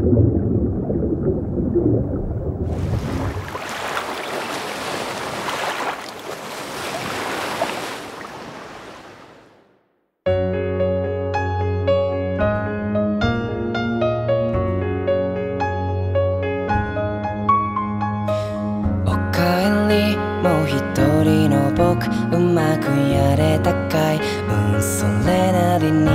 もう一人の僕、うまくやれたかい、それなりに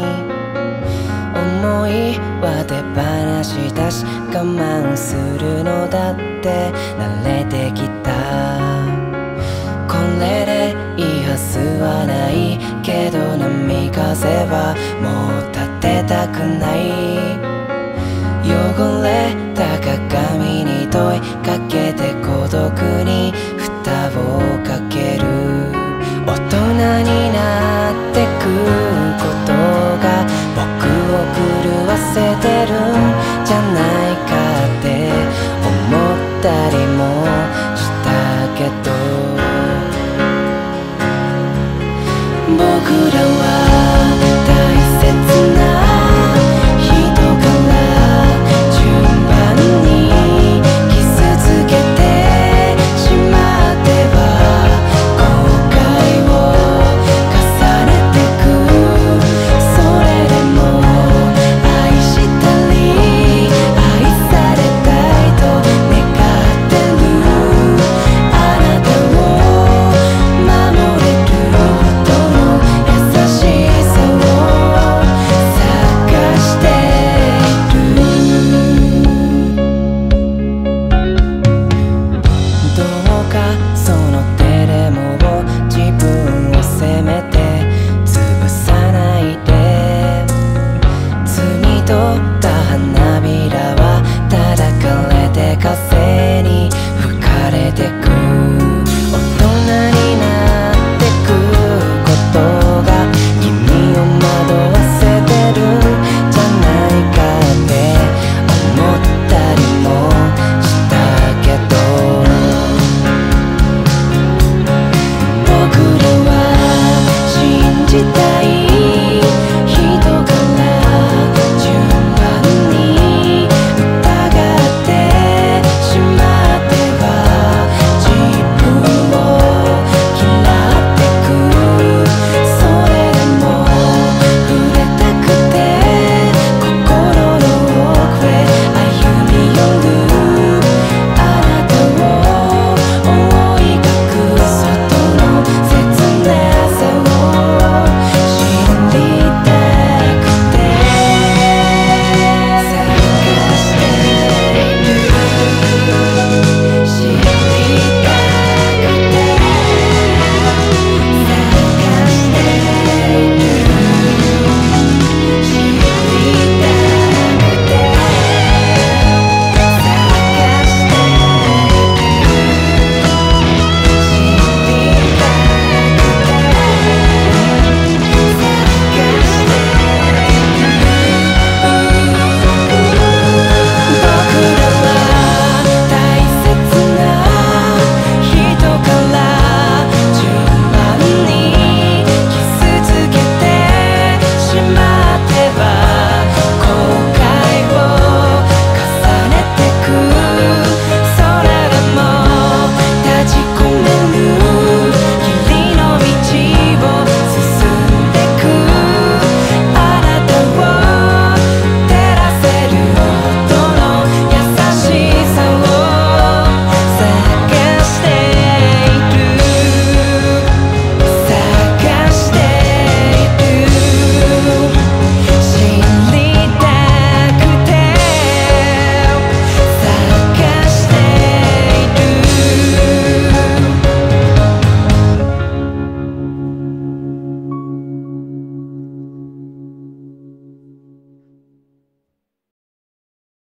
思いは手放しだし、我慢するのだって慣れてきた。これでいいはずはないけど、波風はもう立てたくない。汚れた鏡に問いかけて孤独に蓋をかける。大人になってくことが僕を狂わせてるんじゃないかって思ったりもしたけど、僕らは大切な花